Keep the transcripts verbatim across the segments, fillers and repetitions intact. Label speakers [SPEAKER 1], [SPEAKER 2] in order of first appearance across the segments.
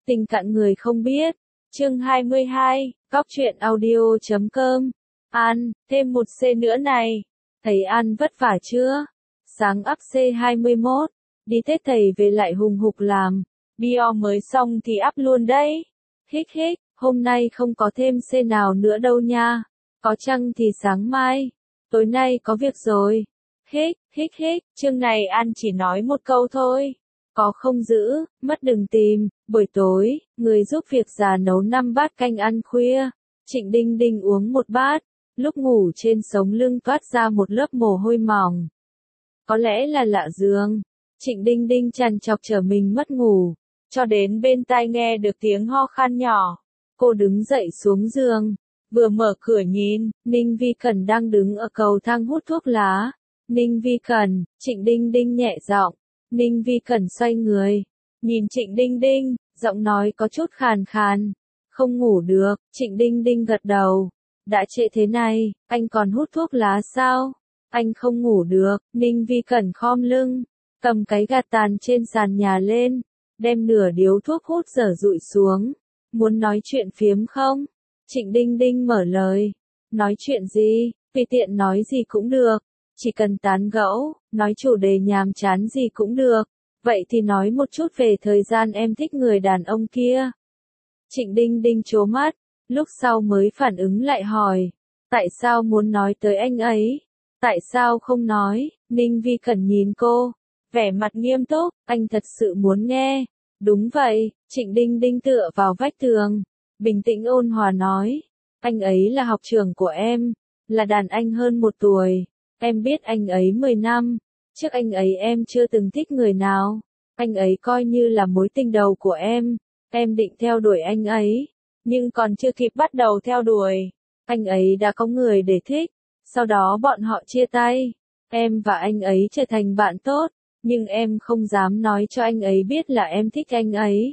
[SPEAKER 1] Tình cạn người không biết. Chương hai mươi hai, Góc truyện audio chấm com. An, thêm một C nữa này. Thầy An vất vả chưa? Sáng ấp C hai mươi mốt. Đi Tết thầy về lại hùng hục làm. Bio mới xong thì up luôn đấy. Hích hích, hôm nay không có thêm C nào nữa đâu nha. Có chăng thì sáng mai. Tối nay có việc rồi. Hích, hích hích, chương này An chỉ nói một câu thôi. Có không giữ, mất đừng tìm. Buổi tối, người giúp việc già nấu năm bát canh ăn khuya. Trịnh Đinh Đinh uống một bát. Lúc ngủ trên sống lưng toát ra một lớp mồ hôi mỏng. Có lẽ là lạ giường. Trịnh Đinh Đinh trằn trọc chờ mình mất ngủ. Cho đến bên tai nghe được tiếng ho khan nhỏ. Cô đứng dậy xuống giường. Vừa mở cửa nhìn, Ninh Vi Cần đang đứng ở cầu thang hút thuốc lá. Ninh Vi Cần, Trịnh Đinh Đinh nhẹ giọng. Ninh Vi Cần xoay người. Nhìn Trịnh Đinh Đinh, giọng nói có chút khàn khàn. Không ngủ được, Trịnh Đinh Đinh gật đầu. Đã trễ thế này, anh còn hút thuốc lá sao? Anh không ngủ được, Ninh Vi Cần khom lưng. Cầm cái gạt tàn trên sàn nhà lên. Đem nửa điếu thuốc hút dở dụi xuống. Muốn nói chuyện phiếm không? Trịnh Đinh Đinh mở lời. Nói chuyện gì? Tùy tiện nói gì cũng được. Chỉ cần tán gẫu, nói chủ đề nhàm chán gì cũng được. Vậy thì nói một chút về thời gian em thích người đàn ông kia. Trịnh Đinh Đinh trố mắt, lúc sau mới phản ứng lại hỏi. Tại sao muốn nói tới anh ấy? Tại sao không nói? Ninh Vi Cần nhìn cô, vẻ mặt nghiêm túc, anh thật sự muốn nghe. Đúng vậy, Trịnh Đinh Đinh tựa vào vách tường. Bình tĩnh ôn hòa nói. Anh ấy là học trưởng của em, là đàn anh hơn một tuổi. Em biết anh ấy mười năm, trước anh ấy em chưa từng thích người nào. Anh ấy coi như là mối tình đầu của em. Em định theo đuổi anh ấy, nhưng còn chưa kịp bắt đầu theo đuổi. Anh ấy đã có người để thích, sau đó bọn họ chia tay. Em và anh ấy trở thành bạn tốt, nhưng em không dám nói cho anh ấy biết là em thích anh ấy.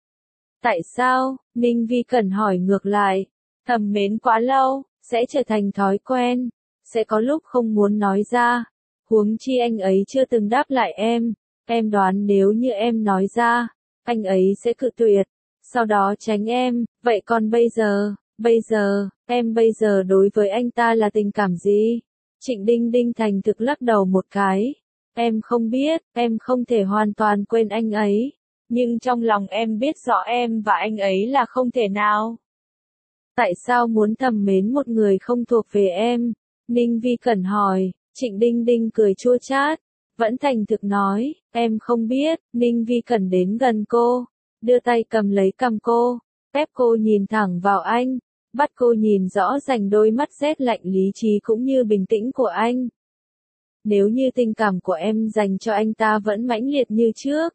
[SPEAKER 1] Tại sao? Ninh Vi Cần hỏi ngược lại. Thầm mến quá lâu, sẽ trở thành thói quen. Sẽ có lúc không muốn nói ra. Huống chi anh ấy chưa từng đáp lại em. Em đoán nếu như em nói ra, anh ấy sẽ cự tuyệt. Sau đó tránh em. Vậy còn bây giờ, bây giờ, em bây giờ đối với anh ta là tình cảm gì? Trịnh Đinh Đinh thành thực lắc đầu một cái. Em không biết, em không thể hoàn toàn quên anh ấy. Nhưng trong lòng em biết rõ em và anh ấy là không thể nào. Tại sao muốn thầm mến một người không thuộc về em? Ninh Vi Cần hỏi. Trịnh Đinh Đinh cười chua chát. Vẫn thành thực nói, em không biết. Ninh Vi Cần đến gần cô, đưa tay cầm lấy cằm cô, ép cô nhìn thẳng vào anh, bắt cô nhìn rõ rành đôi mắt rét lạnh lý trí cũng như bình tĩnh của anh. Nếu như tình cảm của em dành cho anh ta vẫn mãnh liệt như trước,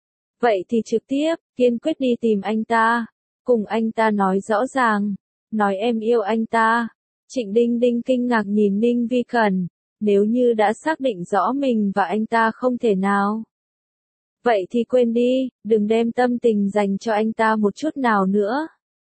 [SPEAKER 1] vậy thì trực tiếp, kiên quyết đi tìm anh ta, cùng anh ta nói rõ ràng, nói em yêu anh ta. Trịnh Đinh Đinh kinh ngạc nhìn Ninh Vi Cần. Nếu như đã xác định rõ mình và anh ta không thể nào, vậy thì quên đi, đừng đem tâm tình dành cho anh ta một chút nào nữa.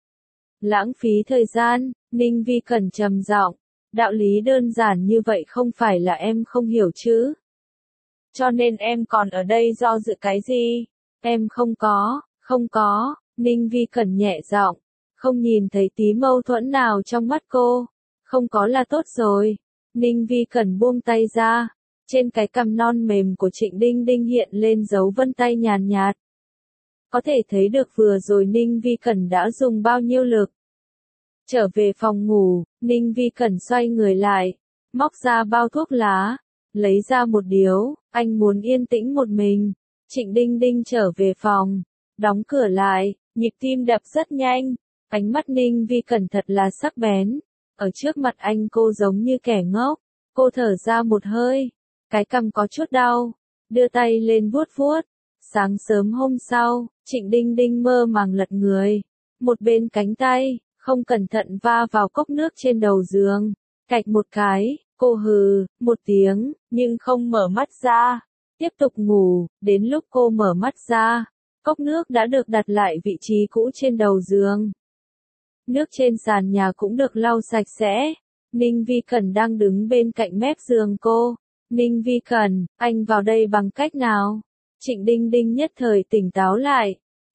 [SPEAKER 1] Lãng phí thời gian, Ninh Vi Cần trầm giọng. Đạo lý đơn giản như vậy không phải là em không hiểu chứ. Cho nên em còn ở đây do dự cái gì? Em không có, không có, Ninh Vi Cần nhẹ giọng, không nhìn thấy tí mâu thuẫn nào trong mắt cô. Không có là tốt rồi. Ninh Vi Cần buông tay ra. Trên cái cằm non mềm của Trịnh Đinh Đinh hiện lên dấu vân tay nhàn nhạt. Có thể thấy được vừa rồi Ninh Vi Cần đã dùng bao nhiêu lực. Trở về phòng ngủ, Ninh Vi Cần xoay người lại, móc ra bao thuốc lá, lấy ra một điếu, anh muốn yên tĩnh một mình. Trịnh Đinh Đinh trở về phòng, đóng cửa lại, nhịp tim đập rất nhanh, ánh mắt Ninh Vi Cần thật là sắc bén. Ở trước mặt anh cô giống như kẻ ngốc, cô thở ra một hơi, cái cằm có chút đau, đưa tay lên vuốt vuốt. Sáng sớm hôm sau, Trịnh Đinh Đinh mơ màng lật người, một bên cánh tay, không cẩn thận va vào cốc nước trên đầu giường, cạch một cái, cô hừ, một tiếng, nhưng không mở mắt ra, tiếp tục ngủ, đến lúc cô mở mắt ra, cốc nước đã được đặt lại vị trí cũ trên đầu giường. Nước trên sàn nhà cũng được lau sạch sẽ. Ninh Vi Cần đang đứng bên cạnh mép giường cô. Ninh Vi Cần, anh vào đây bằng cách nào? Trịnh Đinh Đinh nhất thời tỉnh táo lại.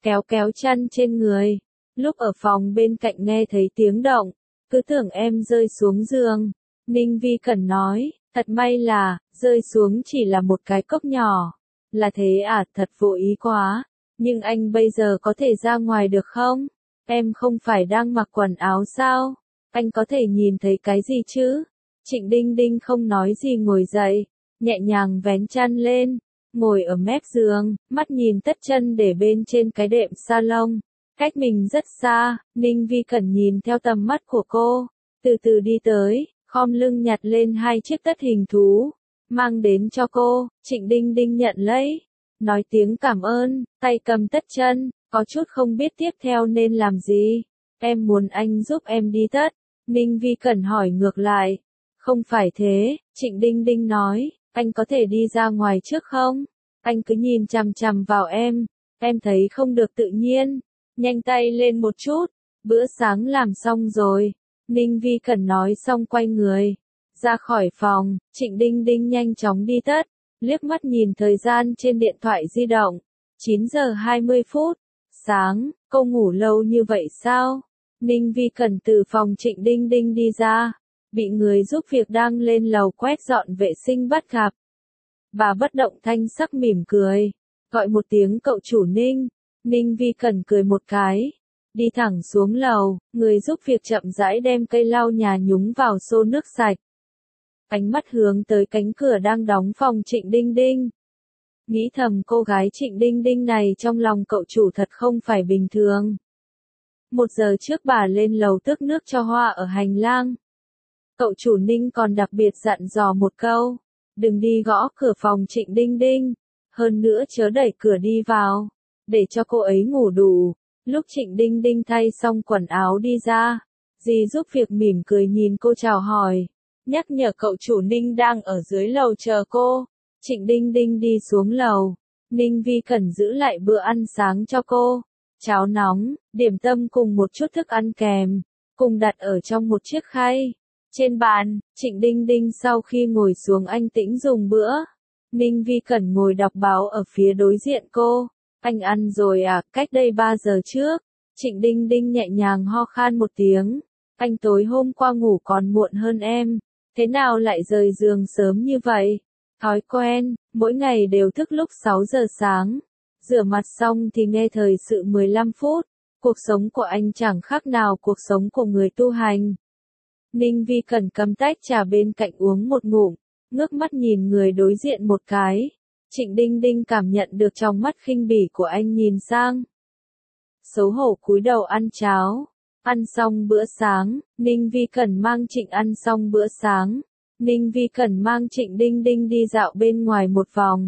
[SPEAKER 1] kéo kéo chăn trên người. Lúc ở phòng bên cạnh nghe thấy tiếng động, cứ tưởng em rơi xuống giường. Ninh Vi Cẩn nói, thật may là, rơi xuống chỉ là một cái cốc nhỏ. Là thế à, thật vô ý quá. Nhưng anh bây giờ có thể ra ngoài được không? Em không phải đang mặc quần áo sao? Anh có thể nhìn thấy cái gì chứ? Trịnh Đinh Đinh không nói gì ngồi dậy, nhẹ nhàng vén chăn lên, ngồi ở mép giường, mắt nhìn tất chân để bên trên cái đệm salon. Cách mình rất xa, Ninh Vi Cẩn nhìn theo tầm mắt của cô, từ từ đi tới, khom lưng nhặt lên hai chiếc tất hình thú, mang đến cho cô. Trịnh Đinh Đinh nhận lấy, nói tiếng cảm ơn, tay cầm tất chân, có chút không biết tiếp theo nên làm gì. Em muốn anh giúp em đi tất. Ninh Vi Cẩn hỏi ngược lại. Không phải thế, Trịnh Đinh Đinh nói, anh có thể đi ra ngoài trước không? Anh cứ nhìn chằm chằm vào em, em thấy không được tự nhiên. Nhanh tay lên một chút, bữa sáng làm xong rồi. Ninh Vi Cẩn nói xong quay người, ra khỏi phòng. Trịnh Đinh Đinh nhanh chóng đi tất, liếc mắt nhìn thời gian trên điện thoại di động. chín giờ hai mươi phút, sáng, cô ngủ lâu như vậy sao? Ninh Vi Cẩn từ phòng Trịnh Đinh Đinh đi ra, bị người giúp việc đang lên lầu quét dọn vệ sinh bắt gặp. Bà bất động thanh sắc mỉm cười, gọi một tiếng cậu chủ Ninh. Ninh Vi Cẩn cười một cái, đi thẳng xuống lầu, người giúp việc chậm rãi đem cây lau nhà nhúng vào xô nước sạch. Ánh mắt hướng tới cánh cửa đang đóng phòng Trịnh Đinh Đinh. Nghĩ thầm cô gái Trịnh Đinh Đinh này trong lòng cậu chủ thật không phải bình thường. Một giờ trước bà lên lầu tước nước cho hoa ở hành lang. Cậu chủ Ninh còn đặc biệt dặn dò một câu, đừng đi gõ cửa phòng Trịnh Đinh Đinh, hơn nữa chớ đẩy cửa đi vào, để cho cô ấy ngủ đủ. Lúc Trịnh Đinh Đinh thay xong quần áo đi ra, dì giúp việc mỉm cười nhìn cô chào hỏi, nhắc nhở cậu chủ Ninh đang ở dưới lầu chờ cô. Trịnh Đinh Đinh đi xuống lầu, Ninh Vi Cẩn giữ lại bữa ăn sáng cho cô, cháo nóng, điểm tâm cùng một chút thức ăn kèm, cùng đặt ở trong một chiếc khay. Trên bàn, Trịnh Đinh Đinh sau khi ngồi xuống anh tĩnh dùng bữa. Ninh Vi Cẩn ngồi đọc báo ở phía đối diện cô. Anh ăn rồi à, cách đây ba giờ trước. Trịnh Đinh Đinh nhẹ nhàng ho khan một tiếng. Anh tối hôm qua ngủ còn muộn hơn em. Thế nào lại rời giường sớm như vậy? Thói quen, mỗi ngày đều thức lúc sáu giờ sáng. Rửa mặt xong thì nghe thời sự mười lăm phút. Cuộc sống của anh chẳng khác nào cuộc sống của người tu hành. Ninh Vi Cẩn cầm tách trà bên cạnh uống một ngụm, ngước mắt nhìn người đối diện một cái. Trịnh Đinh Đinh cảm nhận được trong mắt khinh bỉ của anh nhìn sang. Xấu hổ cúi đầu ăn cháo. Ăn xong bữa sáng, Ninh Vi Cẩn mang Trịnh ăn xong bữa sáng. Ninh Vi Cẩn mang Trịnh Đinh Đinh đi dạo bên ngoài một vòng.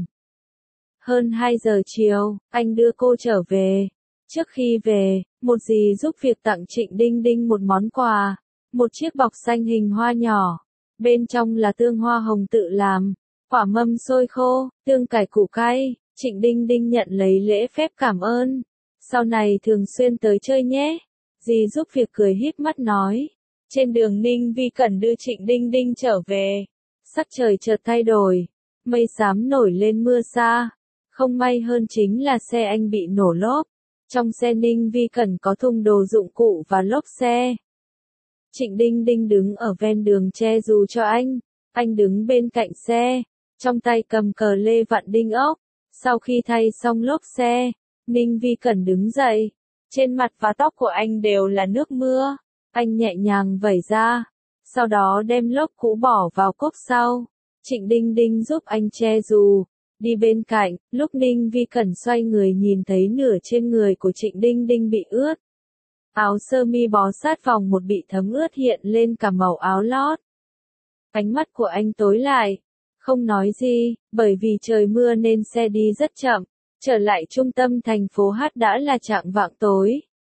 [SPEAKER 1] Hơn hai giờ chiều, anh đưa cô trở về. Trước khi về, một dì giúp việc tặng Trịnh Đinh Đinh một món quà. Một chiếc bọc xanh hình hoa nhỏ. Bên trong là tương hoa hồng tự làm, quả mâm xôi khô, tương cải củ cay. Trịnh Đinh Đinh nhận lấy lễ phép cảm ơn. Sau này thường xuyên tới chơi nhé. Dì giúp việc cười híp mắt nói. Trên đường Ninh Vi Cẩn đưa Trịnh Đinh Đinh trở về. Sắc trời chợt thay đổi. Mây xám nổi lên mưa xa. Không may hơn chính là xe anh bị nổ lốp. Trong xe Ninh Vi Cẩn có thùng đồ dụng cụ và lốp xe. Trịnh Đinh Đinh đứng ở ven đường che dù cho anh. Anh đứng bên cạnh xe, trong tay cầm cờ lê vặn đinh ốc. Sau khi thay xong lốp xe, Ninh Vi Cẩn đứng dậy. Trên mặt và tóc của anh đều là nước mưa. Anh nhẹ nhàng vẩy ra, sau đó đem lốp cũ bỏ vào cốp sau. Trịnh Đinh Đinh giúp anh che dù, đi bên cạnh. Lúc Ninh Vi Cẩn xoay người nhìn thấy nửa trên người của Trịnh Đinh Đinh bị ướt. Áo sơ mi bó sát vòng một bị thấm ướt hiện lên cả màu áo lót. Ánh mắt của anh tối lại, không nói gì, bởi vì trời mưa nên xe đi rất chậm. Trở lại trung tâm thành phố H đã là chạng vạng tối.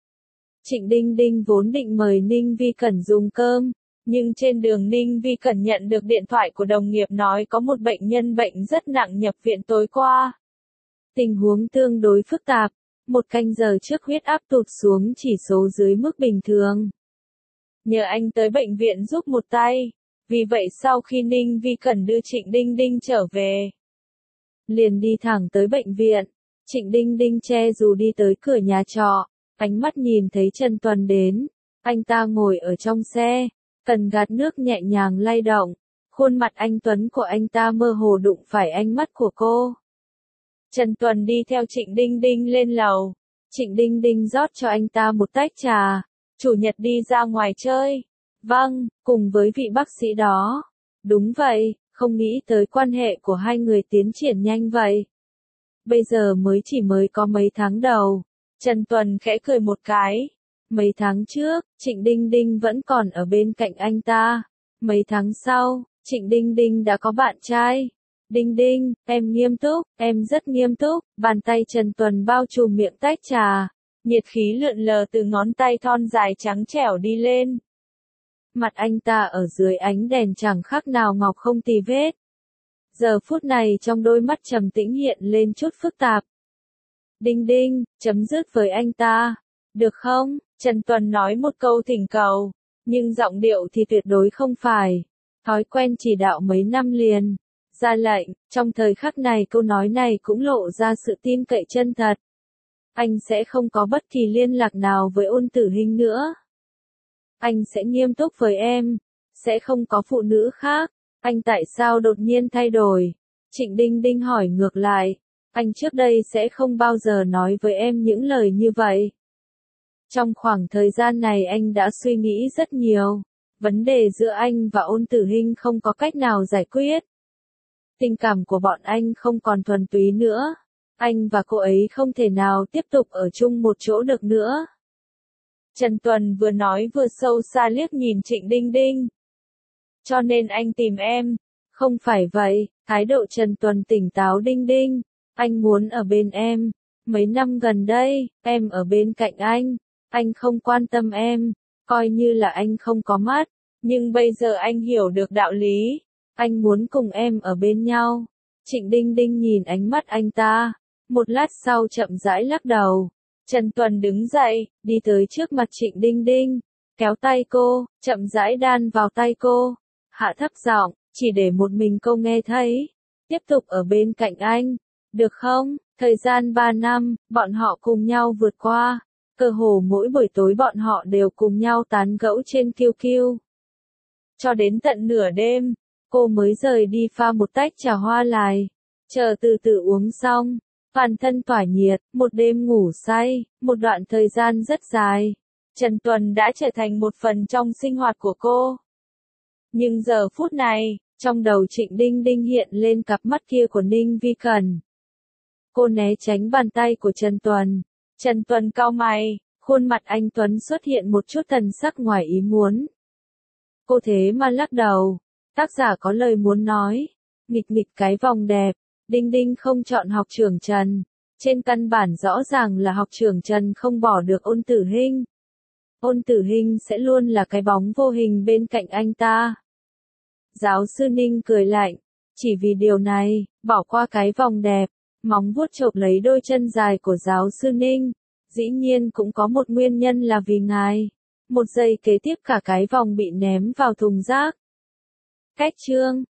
[SPEAKER 1] Trịnh Đinh Đinh vốn định mời Ninh Vi Cẩn dùng cơm, nhưng trên đường Ninh Vi Cẩn nhận được điện thoại của đồng nghiệp nói có một bệnh nhân bệnh rất nặng nhập viện tối qua. Tình huống tương đối phức tạp, một canh giờ trước huyết áp tụt xuống chỉ số dưới mức bình thường. Nhờ anh tới bệnh viện giúp một tay, vì vậy sau khi Ninh Vi Cẩn đưa Trịnh Đinh Đinh trở về, liền đi thẳng tới bệnh viện. Trịnh Đinh Đinh che dù đi tới cửa nhà trọ, ánh mắt nhìn thấy Trần Tuần đến. Anh ta ngồi ở trong xe, cần gạt nước nhẹ nhàng lay động. Khuôn mặt anh tuấn của anh ta mơ hồ đụng phải ánh mắt của cô. Trần Tuần đi theo Trịnh Đinh Đinh lên lầu. Trịnh Đinh Đinh rót cho anh ta một tách trà. Chủ nhật đi ra ngoài chơi. Vâng, cùng với vị bác sĩ đó. Đúng vậy, không nghĩ tới quan hệ của hai người tiến triển nhanh vậy. Bây giờ mới chỉ mới có mấy tháng đầu. Trần Tuần khẽ cười một cái. Mấy tháng trước, Trịnh Đinh Đinh vẫn còn ở bên cạnh anh ta. Mấy tháng sau, Trịnh Đinh Đinh đã có bạn trai. Đinh Đinh, em nghiêm túc, em rất nghiêm túc. Bàn tay Trần Tuần bao trùm miệng tách trà. Nhiệt khí lượn lờ từ ngón tay thon dài trắng trẻo đi lên. Mặt anh ta ở dưới ánh đèn chẳng khác nào ngọc không tì vết. Giờ phút này trong đôi mắt trầm tĩnh hiện lên chút phức tạp. Đinh Đinh, chấm dứt với anh ta. Được không? Trần Tuần nói một câu thỉnh cầu. Nhưng giọng điệu thì tuyệt đối không phải. Thói quen chỉ đạo mấy năm liền. Ra lệnh, trong thời khắc này câu nói này cũng lộ ra sự tin cậy chân thật. Anh sẽ không có bất kỳ liên lạc nào với Ôn Tử Hinh nữa. Anh sẽ nghiêm túc với em. Sẽ không có phụ nữ khác. Anh tại sao đột nhiên thay đổi? Trịnh Đinh Đinh hỏi ngược lại. Anh trước đây sẽ không bao giờ nói với em những lời như vậy. Trong khoảng thời gian này anh đã suy nghĩ rất nhiều. Vấn đề giữa anh và Ôn Tử Hinh không có cách nào giải quyết. Tình cảm của bọn anh không còn thuần túy nữa. Anh và cô ấy không thể nào tiếp tục ở chung một chỗ được nữa. Trần Tuần vừa nói vừa sâu xa liếc nhìn Trịnh Đinh Đinh. Cho nên anh tìm em. Không phải vậy, thái độ Trần Tuần tỉnh táo. Đinh Đinh, anh muốn ở bên em. Mấy năm gần đây, em ở bên cạnh anh. Anh không quan tâm em, coi như là anh không có mắt. Nhưng bây giờ anh hiểu được đạo lý. Anh muốn cùng em ở bên nhau. Trịnh Đinh Đinh nhìn ánh mắt anh ta. Một lát sau chậm rãi lắc đầu. Trần Tuần đứng dậy, đi tới trước mặt Trịnh Đinh Đinh. Kéo tay cô, chậm rãi đan vào tay cô. Hạ thấp giọng, chỉ để một mình cô nghe thấy. Tiếp tục ở bên cạnh anh. Được không? Thời gian ba năm, bọn họ cùng nhau vượt qua. Cơ hồ mỗi buổi tối bọn họ đều cùng nhau tán gẫu trên kiu kiu. Cho đến tận nửa đêm, cô mới rời đi pha một tách trà hoa lài. Chờ từ từ uống xong, toàn thân tỏa nhiệt, một đêm ngủ say, một đoạn thời gian rất dài. Trần Tuần đã trở thành một phần trong sinh hoạt của cô. Nhưng giờ phút này, trong đầu Trịnh Đinh Đinh hiện lên cặp mắt kia của Ninh Vi Cần. Cô né tránh bàn tay của Trần Tuần. Trần Tuần cau mày, khuôn mặt anh Tuấn xuất hiện một chút thần sắc ngoài ý muốn. Cô thế mà lắc đầu. Tác giả có lời muốn nói. Nghịch nghịch cái vòng đẹp. Đinh Đinh không chọn học trưởng Trần. Trên căn bản rõ ràng là học trưởng Trần không bỏ được Ôn Tử Hinh. Ôn Tử Hinh sẽ luôn là cái bóng vô hình bên cạnh anh ta. Giáo sư Ninh cười lạnh. Chỉ vì điều này, bỏ qua cái vòng đẹp. Móng vuốt chộp lấy đôi chân dài của giáo sư Ninh. Dĩ nhiên cũng có một nguyên nhân là vì ngài. Một giây kế tiếp cả cái vòng bị ném vào thùng rác. Cách chương